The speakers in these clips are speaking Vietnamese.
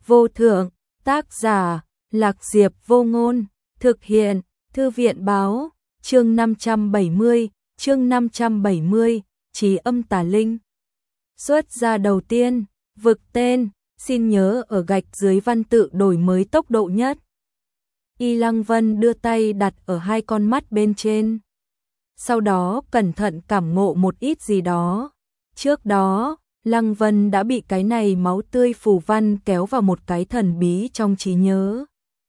vô thượng, tác giả, Lạc Diệp Vô Ngôn, thực hiện, Thư viện báo, chương 570, Trí Âm Tà Linh. Xuất ra đầu tiên, vực tên, xin nhớ ở gạch dưới văn tự đổi mới tốc độ nhất. Y Lăng Vân đưa tay đặt ở hai con mắt bên trên. Sau đó cẩn thận cảm ngộ một ít gì đó. Trước đó, Lăng Vân đã bị cái này máu tươi phù văn kéo vào một cái thần bí trong trí nhớ.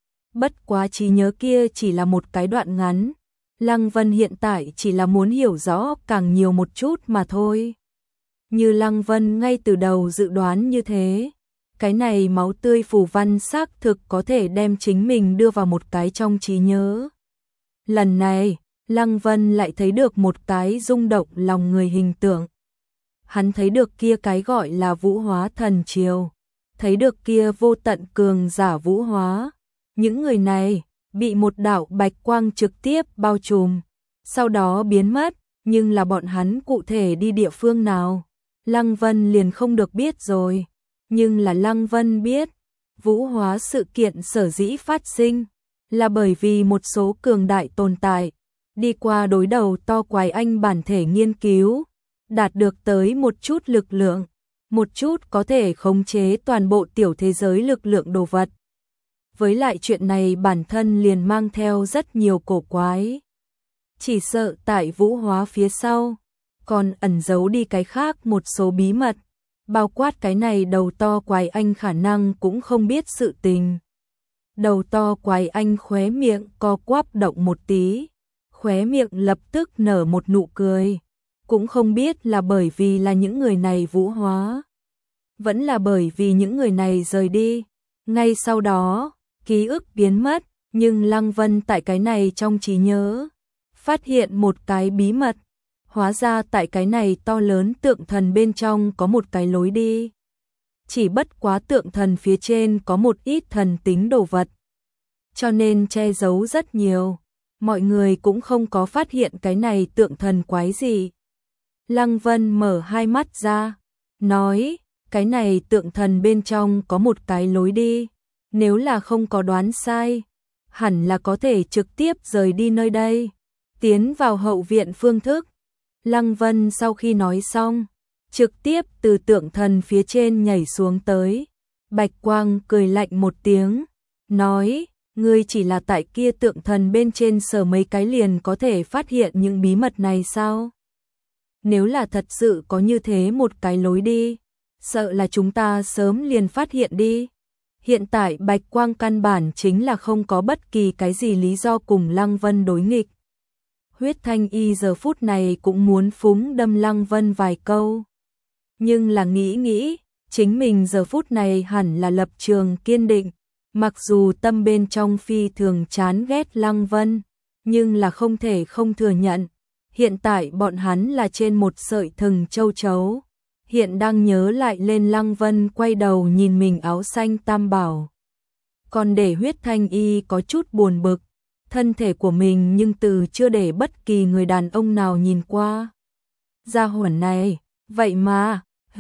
Bất quá trí nhớ kia chỉ là một cái đoạn ngắn. Lăng Vân hiện tại chỉ là muốn hiểu rõ càng nhiều một chút mà thôi. Như Lăng Vân ngay từ đầu dự đoán như thế. Cái này máu tươi phù văn xác thực có thể đem chính mình đưa vào một cái trong trí nhớ. Lần này, Lăng Vân lại thấy được một cái rung động lòng người hình tượng. Hắn thấy được kia cái gọi là vũ hóa thần triều, thấy được kia vô tận cường giả vũ hóa. Những người này bị một đạo bạch quang trực tiếp bao trùm, sau đó biến mất, nhưng là bọn hắn cụ thể đi địa phương nào, Lăng Vân liền không được biết rồi. Nhưng là Lăng Vân biết, vũ hóa sự kiện sở dĩ phát sinh là bởi vì một số cường đại tồn tại đi qua đối đầu to quái anh bản thể nghiên cứu, đạt được tới một chút lực lượng, một chút có thể khống chế toàn bộ tiểu thế giới lực lượng đồ vật. Với lại chuyện này bản thân liền mang theo rất nhiều cổ quái. Chỉ sợ tại vũ hóa phía sau, còn ẩn giấu đi cái khác một số bí mật, bao quát cái này đầu to quái anh khả năng cũng không biết sự tình. Đầu to quái anh khóe miệng co quắp động một tí, khóe miệng lập tức nở một nụ cười. Cũng không biết là bởi vì là những người này vũ hóa, vẫn là bởi vì những người này rời đi. Ngay sau đó, ký ức biến mất, nhưng Lăng Vân tại cái này trong trí nhớ, phát hiện một cái bí mật. Hóa ra tại cái này to lớn tượng thần bên trong có một cái lối đi. Chỉ bất quá tượng thần phía trên có một ít thần tính đồ vật, cho nên che giấu rất nhiều. Mọi người cũng không có phát hiện cái này tượng thần quái gì. Lăng Vân mở hai mắt ra, nói, cái này tượng thần bên trong có một cái lối đi. Nếu là không có đoán sai, hẳn là có thể trực tiếp rời đi nơi đây, tiến vào hậu viện phương thức. Lăng Vân sau khi nói xong, trực tiếp từ tượng thần phía trên nhảy xuống tới. Bạch Quang cười lạnh một tiếng, nói, ngươi chỉ là tại kia tượng thần bên trên sờ mấy cái liền có thể phát hiện những bí mật này sao? Nếu là thật sự có như thế một cái lối đi, sợ là chúng ta sớm liền phát hiện đi. Hiện tại Bạch Quang căn bản chính là không có bất kỳ cái gì lý do cùng Lăng Vân đối nghịch. Huyết Thanh Y giờ phút này cũng muốn phúng đâm Lăng Vân vài câu. Nhưng là nghĩ, chính mình giờ phút này hẳn là lập trường kiên định. Mặc dù tâm bên trong phi thường chán ghét Lăng Vân, nhưng là không thể không thừa nhận. Hiện tại bọn hắn là trên một sợi thừng châu chấu. Hiện đang nhớ lại lên Lăng Vân quay đầu nhìn mình áo xanh tam bảo. Còn để Huyết Thanh Y có chút buồn bực. Thân thể của mình nhưng từ chưa để bất kỳ người đàn ông nào nhìn qua. Gia hỏa này, vậy mà,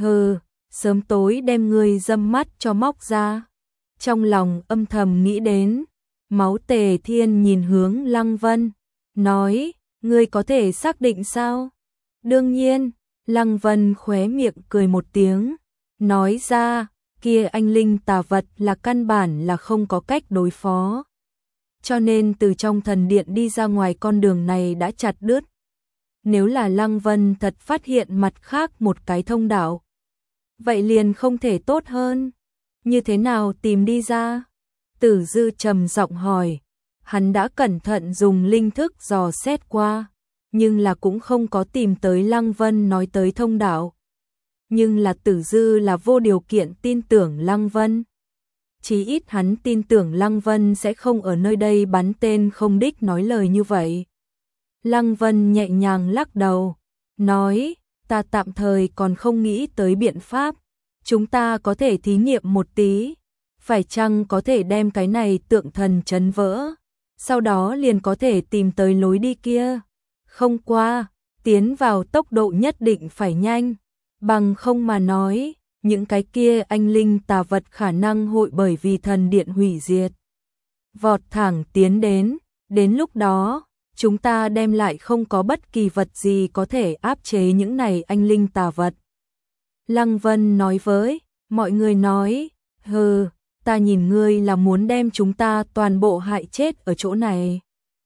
sớm tối đem ngươi dâm mắt cho móc ra. Trong lòng âm thầm nghĩ đến, Máu Tề Thiên nhìn hướng Lăng Vân, nói, ngươi có thể xác định sao? Đương nhiên, Lăng Vân khóe miệng cười một tiếng, nói ra, kia anh linh tà vật là căn bản là không có cách đối phó. Cho nên từ trong thần điện đi ra ngoài con đường này đã chặt đứt. Nếu là Lăng Vân thật phát hiện mặt khác một cái thông đạo, vậy liền không thể tốt hơn. Như thế nào tìm đi ra? Tử Dư trầm giọng hỏi. Hắn đã cẩn thận dùng linh thức dò xét qua, nhưng là cũng không có tìm tới Lăng Vân nói tới thông đạo. Nhưng là Tử Dư là vô điều kiện tin tưởng Lăng Vân. Chí ít hắn tin tưởng Lăng Vân sẽ không ở nơi đây bắn tên không đích nói lời như vậy. Lăng Vân nhẹ nhàng lắc đầu, nói, ta tạm thời còn không nghĩ tới biện pháp. Chúng ta có thể thí nghiệm một tí, phải chăng có thể đem cái này tượng thần chấn vỡ, sau đó liền có thể tìm tới lối đi kia. Không qua, tiến vào tốc độ nhất định phải nhanh, bằng không mà nói, những cái kia anh linh tà vật khả năng hội bởi vì thần điện hủy diệt. Vọt thẳng tiến đến lúc đó, chúng ta đem lại không có bất kỳ vật gì có thể áp chế những này anh linh tà vật. Lăng Vân nói với mọi người nói, hừ, ta nhìn ngươi là muốn đem chúng ta toàn bộ hại chết ở chỗ này.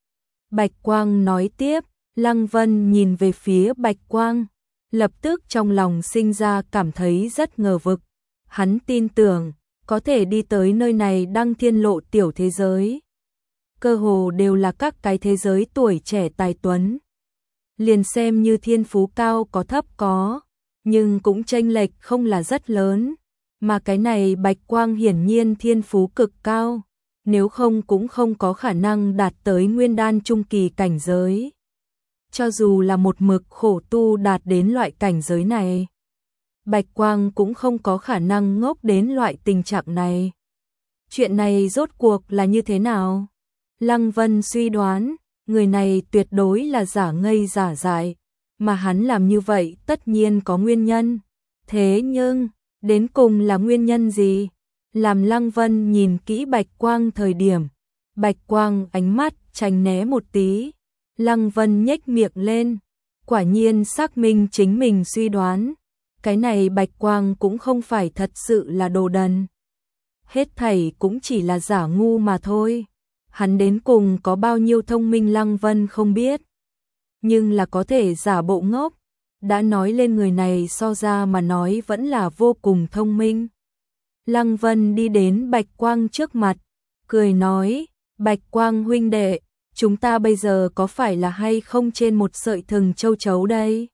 Bạch Quang nói tiếp, Lăng Vân nhìn về phía Bạch Quang, lập tức trong lòng sinh ra cảm thấy rất ngờ vực. Hắn tin tưởng, có thể đi tới nơi này Đăng Thiên Lộ tiểu thế giới. Cơ hồ đều là các cái thế giới tuổi trẻ tài tuấn. Liền xem như thiên phú cao có thấp có, nhưng cũng chênh lệch không là rất lớn. Mà cái này Bạch Quang hiển nhiên thiên phú cực cao, nếu không cũng không có khả năng đạt tới nguyên đan trung kỳ cảnh giới. Cho dù là một mực khổ tu đạt đến loại cảnh giới này, Bạch Quang cũng không có khả năng ngốc đến loại tình trạng này. Chuyện này rốt cuộc là như thế nào? Lăng Vân suy đoán, người này tuyệt đối là giả ngây giả dại, mà hắn làm như vậy tất nhiên có nguyên nhân. Thế nhưng, đến cùng là nguyên nhân gì? Làm Lăng Vân nhìn kỹ Bạch Quang thời điểm, Bạch Quang ánh mắt tránh né một tí. Lăng Vân nhếch miệng lên, quả nhiên xác minh chính mình suy đoán. Cái này Bạch Quang cũng không phải thật sự là đồ đần. Hết thảy cũng chỉ là giả ngu mà thôi. Hắn đến cùng có bao nhiêu thông minh Lăng Vân không biết. Nhưng là có thể giả bộ ngốc. Đã nói lên người này so ra mà nói vẫn là vô cùng thông minh. Lăng Vân đi đến Bạch Quang trước mặt, cười nói, Bạch Quang huynh đệ, chúng ta bây giờ có phải là hay không trên một sợi thừng châu chấu đây?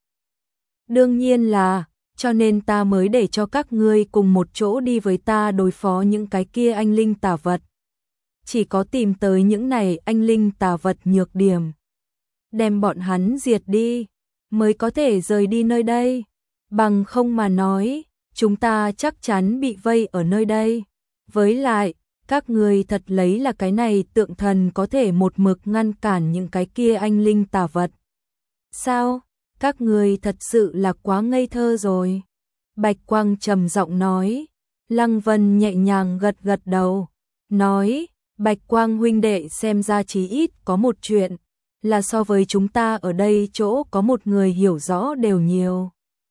Đương nhiên là, cho nên ta mới để cho các ngươi cùng một chỗ đi với ta đối phó những cái kia anh linh tà vật. Chỉ có tìm tới những này anh linh tà vật nhược điểm, đem bọn hắn diệt đi, mới có thể rời đi nơi đây. Bằng không mà nói, chúng ta chắc chắn bị vây ở nơi đây. Với lại, các người thật lấy là cái này tượng thần có thể một mực ngăn cản những cái kia anh linh tà vật. Sao? Các người thật sự là quá ngây thơ rồi. Bạch Quang trầm giọng nói. Lăng Vân nhẹ nhàng gật gật đầu, nói, Bạch Quang huynh đệ xem ra chí ít có một chuyện, là so với chúng ta ở đây chỗ có một người hiểu rõ đều nhiều.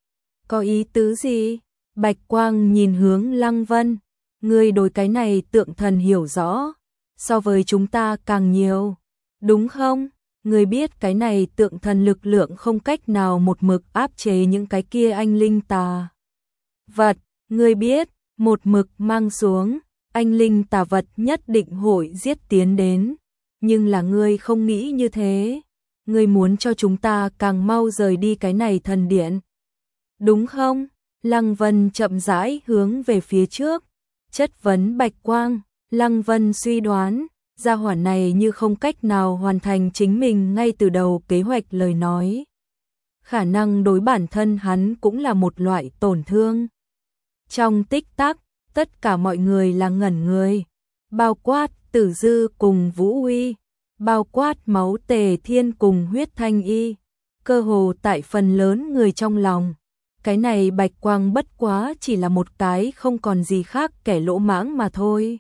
Có ý tứ gì? Bạch Quang nhìn hướng Lăng Vân, ngươi đối cái này tượng thần hiểu rõ, so với chúng ta càng nhiều, đúng không? Ngươi biết cái này tượng thần lực lượng không cách nào một mực áp chế những cái kia anh linh tà vật, ngươi biết, một mực mang xuống, anh linh tà vật nhất định hội giết tiến đến, nhưng là ngươi không nghĩ như thế, ngươi muốn cho chúng ta càng mau rời đi cái này thần điện, đúng không? Lăng Vân chậm rãi hướng về phía trước, chất vấn Bạch Quang. Lăng Vân suy đoán, gia hỏa này như không cách nào hoàn thành chính mình ngay từ đầu kế hoạch lời nói. Khả năng đối bản thân hắn cũng là một loại tổn thương. Trong tích tắc, tất cả mọi người là ngẩn người, bao quát Tử Dư cùng Vũ Uy, bao quát Máu Tề Thiên cùng Huyết Thanh Y, cơ hồ tại phần lớn người trong lòng. Cái này Bạch Quang bất quá chỉ là một cái không còn gì khác kẻ lỗ mãng mà thôi.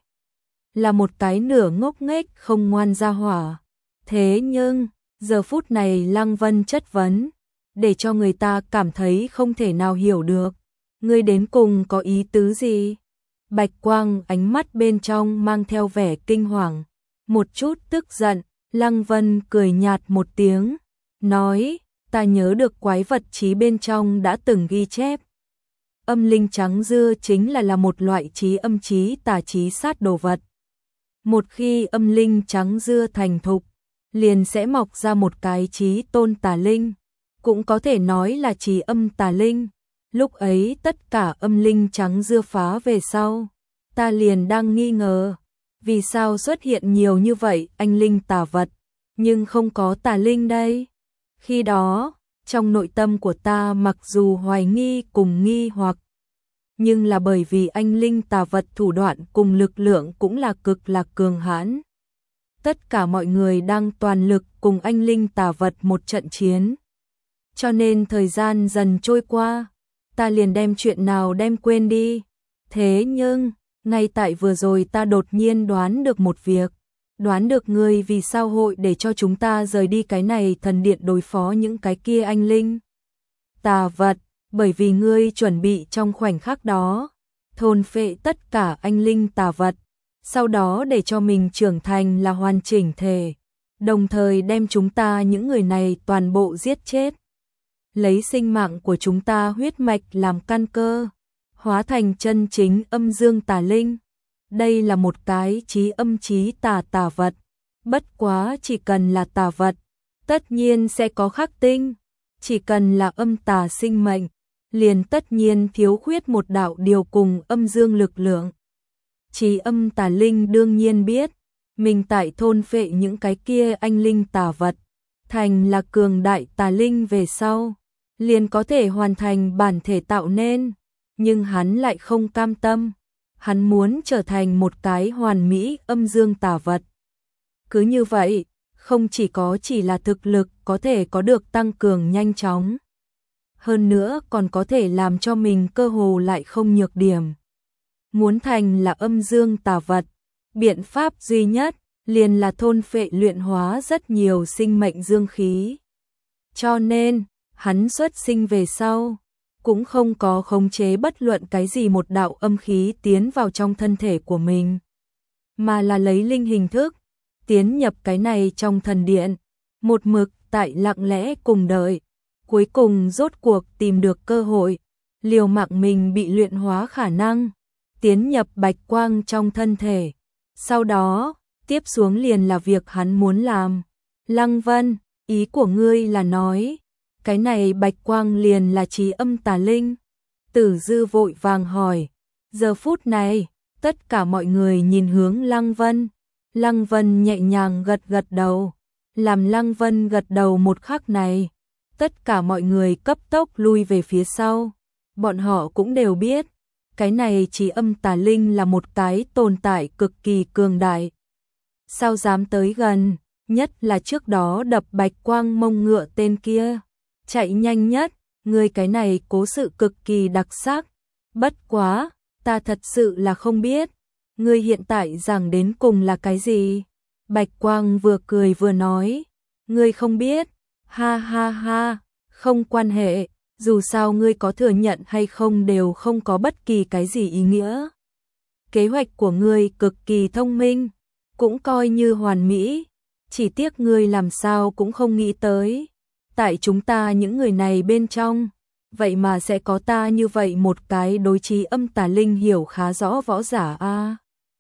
Là một cái nửa ngốc nghếch không ngoan ra hỏa. Thế nhưng, giờ phút này Lăng Vân chất vấn, để cho người ta cảm thấy không thể nào hiểu được. Ngươi đến cùng có ý tứ gì? Bạch Quang ánh mắt bên trong mang theo vẻ kinh hoàng, một chút tức giận. Lăng Vân cười nhạt một tiếng, nói, ta nhớ được quái vật trí bên trong đã từng ghi chép. Âm linh trắng dưa chính là một loại trí âm trí tà trí sát đồ vật. Một khi âm linh trắng dưa thành thục, liền sẽ mọc ra một cái trí tôn tà linh, cũng có thể nói là trí âm tà linh. Lúc ấy tất cả âm linh trắng dưa phá về sau, ta liền đang nghi ngờ, vì sao xuất hiện nhiều như vậy anh linh tà vật, nhưng không có tà linh đây. Khi đó, trong nội tâm của ta mặc dù hoài nghi cùng nghi hoặc, nhưng là bởi vì anh linh tà vật thủ đoạn cùng lực lượng cũng là cực là cường hãn. Tất cả mọi người đang toàn lực cùng anh linh tà vật một trận chiến. Cho nên thời gian dần trôi qua, ta liền đem chuyện nào đem quên đi. Thế nhưng, ngay tại vừa rồi ta đột nhiên đoán được một việc. Đoán được ngươi vì sao hội để cho chúng ta rời đi cái này thần điện đối phó những cái kia anh linh tà vật, bởi vì ngươi chuẩn bị trong khoảnh khắc đó thôn phệ tất cả anh linh tà vật, sau đó để cho mình trưởng thành là hoàn chỉnh thể, đồng thời đem chúng ta những người này toàn bộ giết chết. Lấy sinh mạng của chúng ta huyết mạch làm căn cơ, hóa thành chân chính âm dương tà linh. Đây là một cái chí âm chí tà vật, bất quá chỉ cần là tà vật, tất nhiên sẽ có khắc tinh, chỉ cần là âm tà sinh mệnh, liền tất nhiên thiếu khuyết một đạo điều cùng âm dương lực lượng. Chí âm tà linh đương nhiên biết, mình tại thôn phệ những cái kia anh linh tà vật, thành là cường đại tà linh về sau, liền có thể hoàn thành bản thể tạo nên, nhưng hắn lại không cam tâm, hắn muốn trở thành một cái hoàn mỹ âm dương tà vật. Cứ như vậy, không chỉ là thực lực có thể có được tăng cường nhanh chóng, hơn nữa còn có thể làm cho mình cơ hồ lại không nhược điểm. Muốn thành là âm dương tà vật, biện pháp duy nhất liền là thôn phệ luyện hóa rất nhiều sinh mệnh dương khí. Cho nên, hắn xuất sinh về sau, cũng không có khống chế bất luận cái gì một đạo âm khí tiến vào trong thân thể của mình, mà là lấy linh hình thức, tiến nhập cái này trong thần điện, một mực tại lặng lẽ cùng đợi, cuối cùng rốt cuộc tìm được cơ hội, liều mạng mình bị luyện hóa khả năng, tiến nhập bạch quang trong thân thể. Sau đó, tiếp xuống liền là việc hắn muốn làm. Lăng Vân, ý của ngươi là nói, cái này bạch quang liền là chí âm tà linh? Tử Dư vội vàng hỏi. Giờ phút này, tất cả mọi người nhìn hướng Lăng Vân. Lăng Vân nhẹ nhàng gật gật đầu. Làm Lăng Vân gật đầu một khắc này, tất cả mọi người cấp tốc lui về phía sau. Bọn họ cũng đều biết, cái này chí âm tà linh là một cái tồn tại cực kỳ cường đại. Sao dám tới gần, nhất là trước đó đập bạch quang mông ngựa tên kia. Chạy nhanh nhất, ngươi cái này cố sự cực kỳ đặc sắc. Bất quá, ta thật sự là không biết, ngươi hiện tại giảng đến cùng là cái gì? Bạch quang vừa cười vừa nói, ngươi không biết, ha ha ha, không quan hệ, dù sao ngươi có thừa nhận hay không đều không có bất kỳ cái gì ý nghĩa. Kế hoạch của ngươi cực kỳ thông minh, cũng coi như hoàn mỹ, chỉ tiếc ngươi làm sao cũng không nghĩ tới. Tại chúng ta những người này bên trong, vậy mà sẽ có ta như vậy một cái đối chí âm tà linh hiểu khá rõ võ giả a.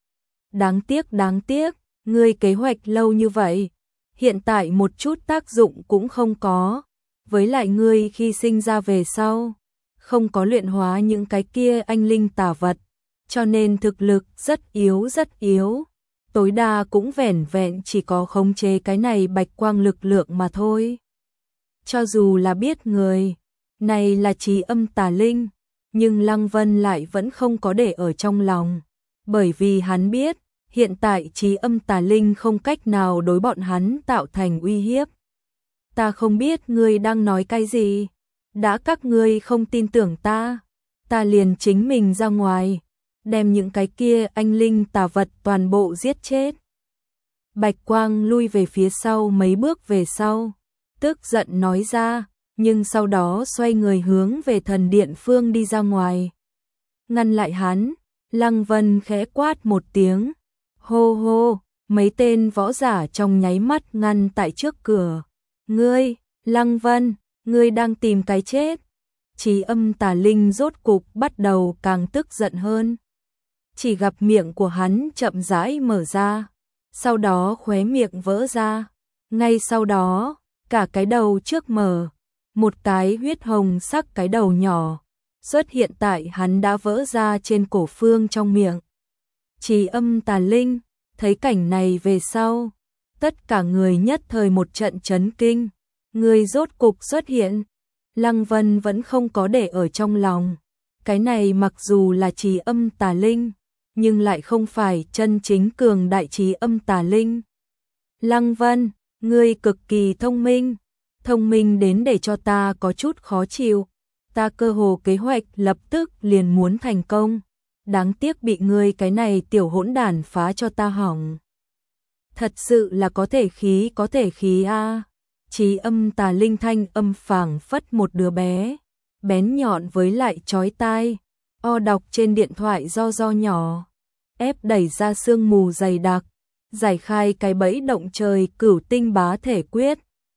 Đáng tiếc, ngươi kế hoạch lâu như vậy, hiện tại một chút tác dụng cũng không có. Với lại ngươi khi sinh ra về sau, không có luyện hóa những cái kia anh linh tà vật, cho nên thực lực rất yếu, tối đa cũng vẻn vẹn chỉ có khống chế cái này bạch quang lực lượng mà thôi. Cho dù là biết người này là chí âm tà linh, nhưng Lăng Vân lại vẫn không có để ở trong lòng, bởi vì hắn biết, hiện tại chí âm tà linh không cách nào đối bọn hắn tạo thành uy hiếp. Ta không biết ngươi đang nói cái gì, đã các ngươi không tin tưởng ta liền chính mình ra ngoài, đem những cái kia anh linh tà vật toàn bộ giết chết. Bạch quang lui về phía sau mấy bước về sau, tức giận nói ra, nhưng sau đó xoay người hướng về thần điện phương đi ra ngoài. Ngăn lại hắn, Lăng Vân khẽ quát một tiếng, hô hô, mấy tên võ giả trong nháy mắt ngăn tại trước cửa. Ngươi, Lăng Vân, ngươi đang tìm cái chết. Chí âm tà linh rốt cục bắt đầu càng tức giận hơn. Chỉ gặp miệng của hắn chậm rãi mở ra, sau đó khóe miệng vỡ ra. Ngay sau đó, cả cái đầu trước mở, một cái huyết hồng sắc cái đầu nhỏ xuất hiện tại hắn đã vỡ ra trên cổ phương trong miệng. Chí âm tà linh thấy cảnh này về sau, tất cả người nhất thời một trận chấn kinh. Người rốt cục xuất hiện. Lăng Vân vẫn không có để ở trong lòng. Cái này mặc dù là chí âm tà linh, nhưng lại không phải chân chính cường đại chí âm tà linh. Lăng Vân, ngươi cực kỳ thông minh đến để cho ta có chút khó chịu. ta cơ hồ kế hoạch lập tức liền muốn thành công. Đáng tiếc bị ngươi cái này tiểu hỗn đản phá cho ta hỏng. Thật sự là có thể khí a. Trí âm tà linh thanh âm phảng phất một đứa bé, bén nhọn với lại chói tai, đọc trên điện thoại do nhỏ, ép đẩy ra sương mù dày đặc, giải khai cái bẫy động trời cửu tinh bá thể quyết,